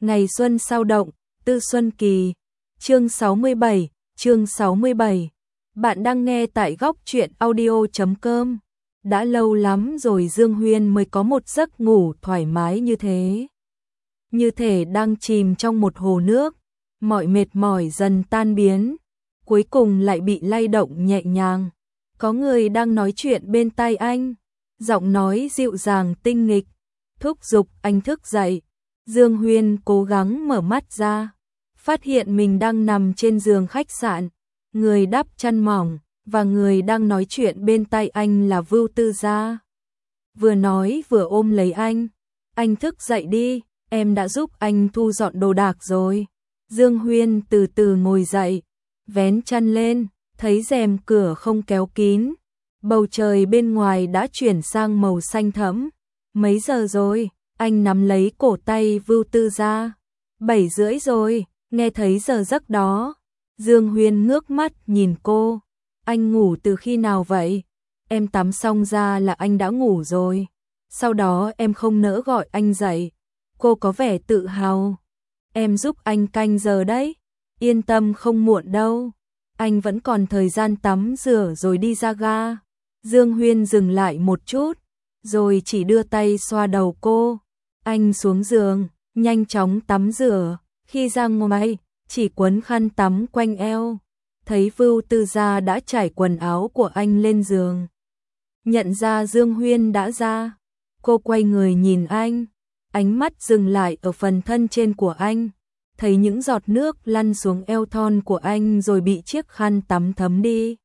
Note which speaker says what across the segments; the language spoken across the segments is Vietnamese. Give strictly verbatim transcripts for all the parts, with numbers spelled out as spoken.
Speaker 1: Ngày xuân sao động, Tư Xuân Kỳ. Chương sáu mươi bảy, chương sáu mươi bảy. Bạn đang nghe tại góc truyện audio chấm com. Đã lâu lắm rồi Dương Huyên mới có một giấc ngủ thoải mái như thế. Như thể đang chìm trong một hồ nước, mọi mệt mỏi dần tan biến, cuối cùng lại bị lay động nhẹ nhàng. Có người đang nói chuyện bên tai anh, giọng nói dịu dàng tinh nghịch, thúc giục anh thức dậy. Dương Huyên cố gắng mở mắt ra, phát hiện mình đang nằm trên giường khách sạn, người đắp chăn mỏng, và người đang nói chuyện bên tai anh là Vưu Tư Gia. Vừa nói vừa ôm lấy anh, anh thức dậy đi, em đã giúp anh thu dọn đồ đạc rồi. Dương Huyên từ từ ngồi dậy, vén chăn lên, thấy rèm cửa không kéo kín, bầu trời bên ngoài đã chuyển sang màu xanh thẫm. Mấy giờ rồi? Anh nắm lấy cổ tay Vưu Tư Gia. Bảy rưỡi rồi, nghe thấy giờ giấc đó. Dương Huyên ngước mắt nhìn cô. Anh ngủ từ khi nào vậy? Em tắm xong ra là anh đã ngủ rồi. Sau đó em không nỡ gọi anh dậy. Cô có vẻ tự hào. Em giúp anh canh giờ đấy. Yên tâm không muộn đâu. Anh vẫn còn thời gian tắm rửa rồi đi ra ga. Dương Huyên dừng lại một chút, rồi chỉ đưa tay xoa đầu cô. Anh xuống giường, nhanh chóng tắm rửa, khi ra ngoài, chỉ quấn khăn tắm quanh eo. Thấy Vưu Tư Gia đã trải quần áo của anh lên giường. Nhận ra Dương Huyên đã ra, cô quay người nhìn anh, ánh mắt dừng lại ở phần thân trên của anh. Thấy những giọt nước lăn xuống eo thon của anh rồi bị chiếc khăn tắm thấm đi.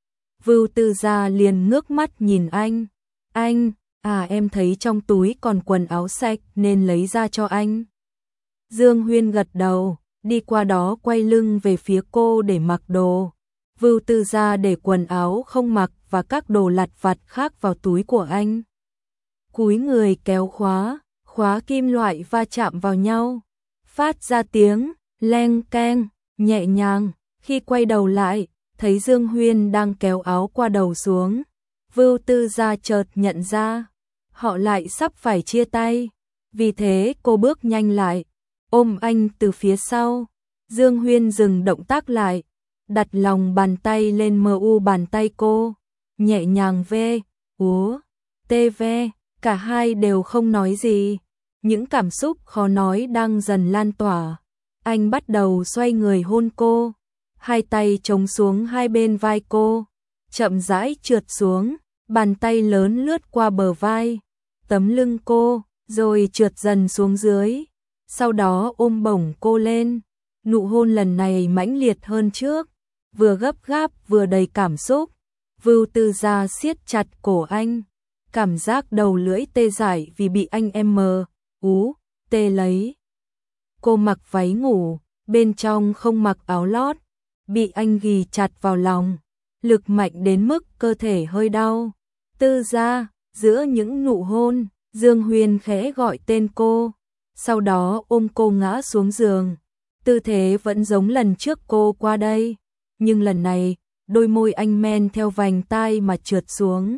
Speaker 1: Vưu Tư Gia liền ngước mắt nhìn anh. Anh, à em thấy trong túi còn quần áo sạch nên lấy ra cho anh. Dương Huyên gật đầu, đi qua đó quay lưng về phía cô để mặc đồ. Vưu Tư Gia để quần áo không mặc và các đồ lặt vặt khác vào túi của anh. Cúi người kéo khóa, khóa kim loại va chạm vào nhau, phát ra tiếng leng keng nhẹ nhàng. Khi quay đầu lại, thấy Dương Huyên đang kéo áo qua đầu xuống. Vưu Tư Gia chợt nhận ra họ lại sắp phải chia tay, vì thế cô bước nhanh lại, ôm anh từ phía sau. Dương Huyên dừng động tác lại, đặt lòng bàn tay lên mờ u bàn tay cô, nhẹ nhàng ve, úa, tê ve. Cả hai đều không nói gì, những cảm xúc khó nói đang dần lan tỏa. Anh bắt đầu xoay người hôn cô, hai tay chống xuống hai bên vai cô, chậm rãi trượt xuống, bàn tay lớn lướt qua bờ vai, tấm lưng cô, rồi trượt dần xuống dưới, sau đó ôm bổng cô lên. Nụ hôn lần này mãnh liệt hơn trước, vừa gấp gáp vừa đầy cảm xúc. Vưu Tư Gia siết chặt cổ anh, cảm giác đầu lưỡi tê dại vì bị anh em mờ, ú, tê lấy. Cô mặc váy ngủ, bên trong không mặc áo lót, bị anh ghì chặt vào lòng, lực mạnh đến mức cơ thể hơi đau. Tư Gia, giữa những nụ hôn, Dương Huyên khẽ gọi tên cô, sau đó ôm cô ngã xuống giường. Tư thế vẫn giống lần trước cô qua đây, nhưng lần này, đôi môi anh men theo vành tai mà trượt xuống.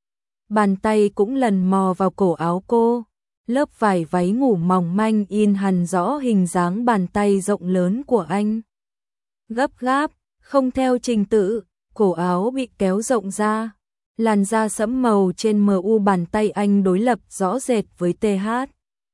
Speaker 1: Bàn tay cũng lần mò vào cổ áo cô, lớp vải váy ngủ mỏng manh in hằn rõ hình dáng bàn tay rộng lớn của anh. Gấp gáp, không theo trình tự, cổ áo bị kéo rộng ra, làn da sẫm màu trên mờ u bàn tay anh đối lập rõ rệt với tê hát.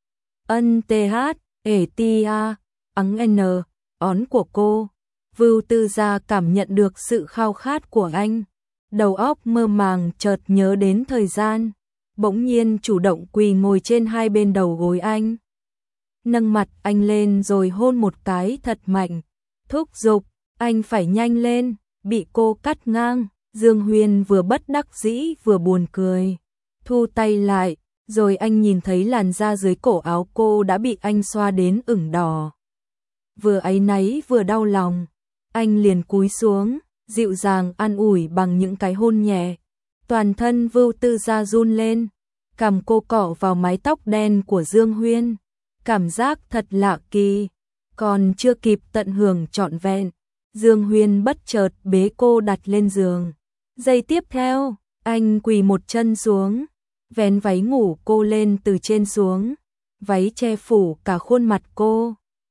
Speaker 1: Ân tê hát, ể ti a, ắng n, ón của cô. Vưu Tư Gia cảm nhận được sự khao khát của anh, đầu óc mơ màng chợt nhớ đến thời gian, bỗng nhiên chủ động quỳ ngồi trên hai bên đầu gối anh. Nâng mặt anh lên rồi hôn một cái thật mạnh, thúc giục, anh phải nhanh lên, bị cô cắt ngang. Dương Huyên vừa bất đắc dĩ vừa buồn cười, thu tay lại, rồi anh nhìn thấy làn da dưới cổ áo cô đã bị anh xoa đến ửng đỏ. Vừa áy náy vừa đau lòng, anh liền cúi xuống, dịu dàng an ủi bằng những cái hôn nhẹ. Toàn thân Vưu Tư Gia run lên, cằm cô cọ vào mái tóc đen của Dương Huyên, cảm giác thật lạ kỳ. Còn chưa kịp tận hưởng trọn vẹn, Dương Huyên bất chợt bế cô đặt lên giường. Giây tiếp theo, anh quỳ một chân xuống, vén váy ngủ cô lên từ trên xuống, váy che phủ cả khuôn mặt cô.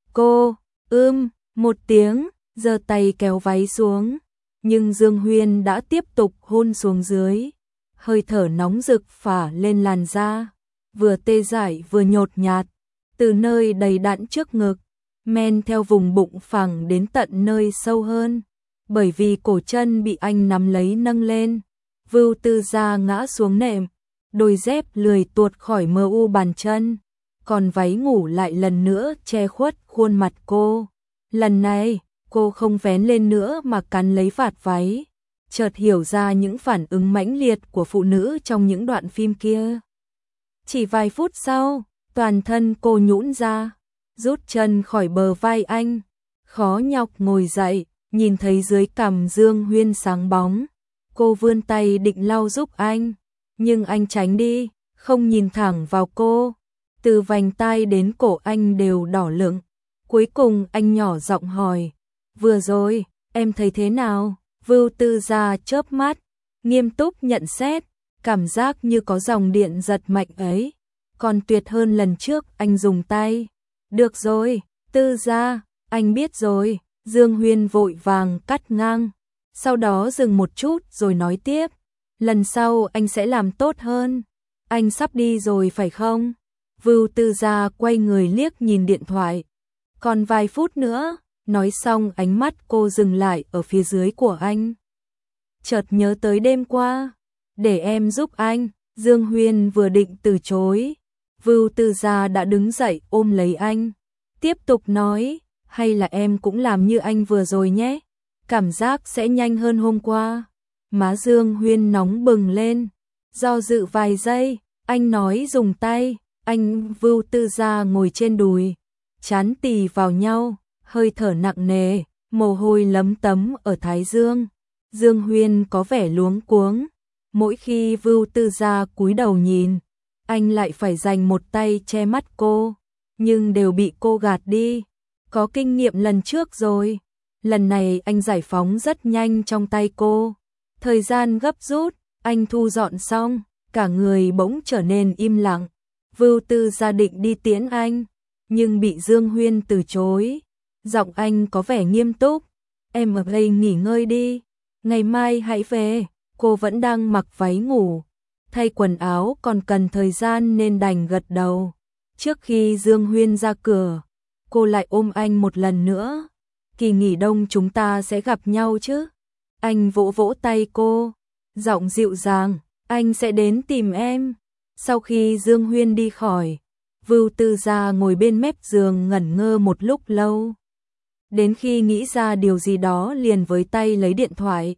Speaker 1: Cô, ưm, một tiếng, giơ tay kéo váy xuống. Nhưng Dương Huyên đã tiếp tục hôn xuống dưới. Hơi thở nóng rực phả lên làn da, vừa tê dại vừa nhột nhạt, từ nơi đầy đặn trước ngực, men theo vùng bụng phẳng đến tận nơi sâu hơn. Bởi vì cổ chân bị anh nắm lấy nâng lên, Vưu Tư Gia ngã xuống nệm, đôi dép lười tuột khỏi mờ u bàn chân, còn váy ngủ lại lần nữa che khuất khuôn mặt cô. Lần này, cô không vén lên nữa mà cắn lấy vạt váy, chợt hiểu ra những phản ứng mãnh liệt của phụ nữ trong những đoạn phim kia. Chỉ vài phút sau, toàn thân cô nhũn ra, rút chân khỏi bờ vai anh, khó nhọc ngồi dậy, nhìn thấy dưới cằm Dương Huyên sáng bóng. Cô vươn tay định lau giúp anh, nhưng anh tránh đi, không nhìn thẳng vào cô. Từ vành tai đến cổ anh đều đỏ lựng. Cuối cùng anh nhỏ giọng hỏi, vừa rồi, em thấy thế nào? Vưu Tư Gia chớp mắt, nghiêm túc nhận xét, cảm giác như có dòng điện giật mạnh ấy, còn tuyệt hơn lần trước anh dùng tay. Được rồi, Tư Gia, anh biết rồi. Dương Huyên vội vàng cắt ngang, sau đó dừng một chút rồi nói tiếp, lần sau anh sẽ làm tốt hơn. Anh sắp đi rồi phải không? Vưu Tư Gia quay người liếc nhìn điện thoại, còn vài phút nữa. Nói xong ánh mắt cô dừng lại ở phía dưới của anh. Chợt nhớ tới đêm qua, để em giúp anh. Dương Huyên vừa định từ chối, Vưu Tư Gia đã đứng dậy ôm lấy anh, tiếp tục nói, hay là em cũng làm như anh vừa rồi nhé, cảm giác sẽ nhanh hơn hôm qua. Má Dương Huyên nóng bừng lên, do dự vài giây, anh nói dùng tay. Anh Vưu Tư Gia ngồi trên đùi, trán tì vào nhau, hơi thở nặng nề, mồ hôi lấm tấm ở thái dương. Dương Huyên có vẻ luống cuống, mỗi khi Vưu Tư Gia cúi đầu nhìn, anh lại phải dành một tay che mắt cô, nhưng đều bị cô gạt đi. Có kinh nghiệm lần trước rồi, lần này anh giải phóng rất nhanh trong tay cô. Thời gian gấp rút, anh thu dọn xong, cả người bỗng trở nên im lặng. Vưu Tư Gia định đi tiễn anh, nhưng bị Dương Huyên từ chối. Giọng anh có vẻ nghiêm túc, em ở đây nghỉ ngơi đi, ngày mai hãy về. Cô vẫn đang mặc váy ngủ, thay quần áo còn cần thời gian nên đành gật đầu. Trước khi Dương Huyên ra cửa, cô lại ôm anh một lần nữa. Kỳ nghỉ đông chúng ta sẽ gặp nhau chứ? Anh vỗ vỗ tay cô, giọng dịu dàng, anh sẽ đến tìm em. Sau khi Dương Huyên đi khỏi, Vưu Tư Gia ngồi bên mép giường ngẩn ngơ một lúc lâu. Đến khi nghĩ ra điều gì đó liền với tay lấy điện thoại.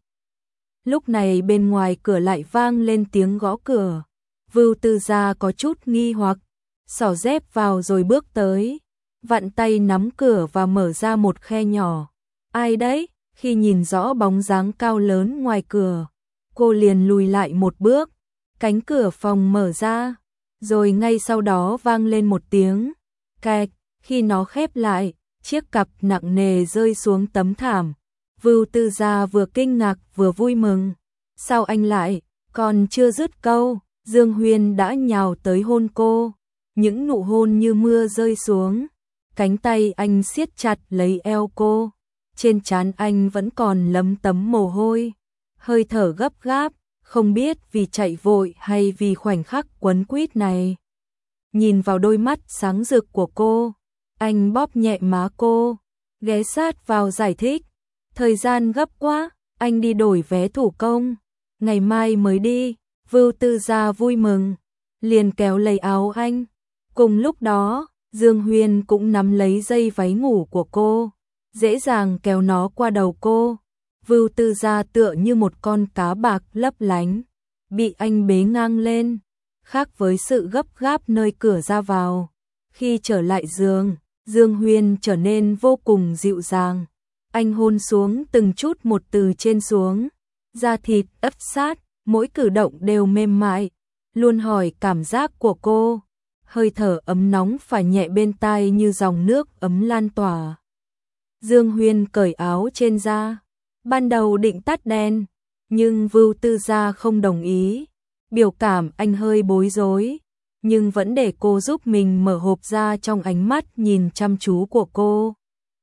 Speaker 1: Lúc này bên ngoài cửa lại vang lên tiếng gõ cửa. Vưu Tư Gia có chút nghi hoặc, xỏ dép vào rồi bước tới, vặn tay nắm cửa và mở ra một khe nhỏ. Ai đấy? Khi nhìn rõ bóng dáng cao lớn ngoài cửa, cô liền lùi lại một bước. Cánh cửa phòng mở ra, rồi ngay sau đó vang lên một tiếng cạch. Khi nó khép lại, chiếc cặp nặng nề rơi xuống tấm thảm. Vưu Tư Gia vừa kinh ngạc vừa vui mừng. Sao anh lại? Còn chưa dứt câu, Dương Huyên đã nhào tới hôn cô. Những nụ hôn như mưa rơi xuống. Cánh tay anh siết chặt lấy eo cô. Trên trán anh vẫn còn lấm tấm mồ hôi. Hơi thở gấp gáp, không biết vì chạy vội hay vì khoảnh khắc quấn quýt này. Nhìn vào đôi mắt sáng rực của cô, anh bóp nhẹ má cô, ghé sát vào giải thích. Thời gian gấp quá, anh đi đổi vé thủ công, ngày mai mới đi. Vưu Tư Gia vui mừng, liền kéo lấy áo anh. Cùng lúc đó, Dương Huyên cũng nắm lấy dây váy ngủ của cô, dễ dàng kéo nó qua đầu cô. Vưu Tư Gia tựa như một con cá bạc lấp lánh, bị anh bế ngang lên, khác với sự gấp gáp nơi cửa ra vào. Khi trở lại giường, Dương Huyên trở nên vô cùng dịu dàng. Anh hôn xuống từng chút một từ trên xuống, da thịt ấp sát, mỗi cử động đều mềm mại, luôn hỏi cảm giác của cô. Hơi thở ấm nóng phả nhẹ bên tai như dòng nước ấm lan tỏa. Dương Huyên cởi áo trên ra, ban đầu định tắt đèn, nhưng Vưu Tư Gia không đồng ý. Biểu cảm anh hơi bối rối, nhưng vẫn để cô giúp mình mở hộp ra trong ánh mắt nhìn chăm chú của cô.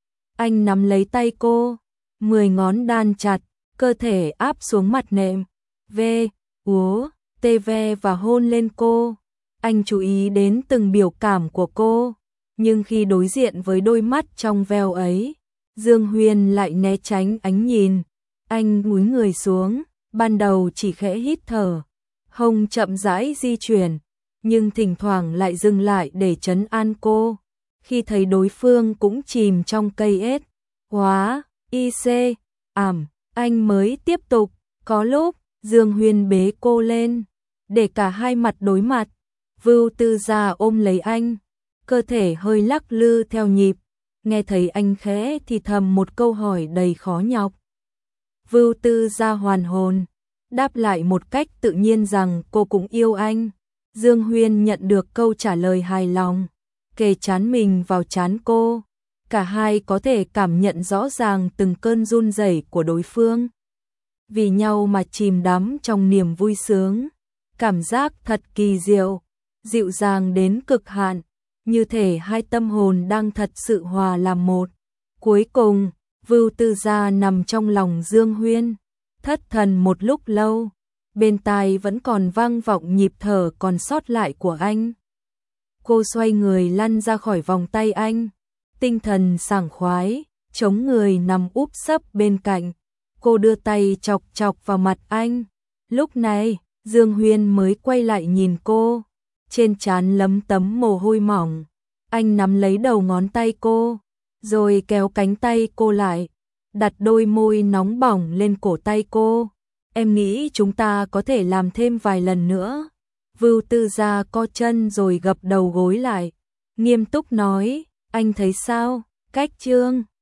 Speaker 1: Anh nắm lấy tay cô, mười ngón đan chặt, cơ thể áp xuống mặt nệm, ve, úa, tê ve và hôn lên cô. Anh chú ý đến từng biểu cảm của cô, nhưng khi đối diện với đôi mắt trong veo ấy, Dương Huyên lại né tránh ánh nhìn. Anh cúi người xuống, ban đầu chỉ khẽ hít thở, hông chậm rãi di chuyển, nhưng thỉnh thoảng lại dừng lại để trấn an cô. Khi thấy đối phương cũng chìm trong cây ết, hóa, y xê, ảm, anh mới tiếp tục. Có lúc, Dương Huyên bế cô lên, để cả hai mặt đối mặt. Vưu Tư Gia ôm lấy anh, cơ thể hơi lắc lư theo nhịp, nghe thấy anh khẽ thì thầm một câu hỏi đầy khó nhọc. Vưu Tư Gia hoàn hồn, đáp lại một cách tự nhiên rằng cô cũng yêu anh. Dương Huyên nhận được câu trả lời hài lòng, kề trán mình vào trán cô. Cả hai có thể cảm nhận rõ ràng từng cơn run rẩy của đối phương. Vì nhau mà chìm đắm trong niềm vui sướng, cảm giác thật kỳ diệu, dịu dàng đến cực hạn, như thể hai tâm hồn đang thật sự hòa làm một. Cuối cùng, Vưu Tư Gia nằm trong lòng Dương Huyên, thất thần một lúc lâu, bên tai vẫn còn vang vọng nhịp thở còn sót lại của anh. Cô xoay người lăn ra khỏi vòng tay anh, tinh thần sảng khoái, chống người nằm úp sấp bên cạnh. Cô đưa tay chọc chọc vào mặt anh. Lúc này, Dương Huyên mới quay lại nhìn cô, trên trán lấm tấm mồ hôi mỏng. Anh nắm lấy đầu ngón tay cô, rồi kéo cánh tay cô lại, đặt đôi môi nóng bỏng lên cổ tay cô. Em nghĩ chúng ta có thể làm thêm vài lần nữa. Vưu Tư Gia co chân rồi gập đầu gối lại, nghiêm túc nói, anh thấy sao? Cách chương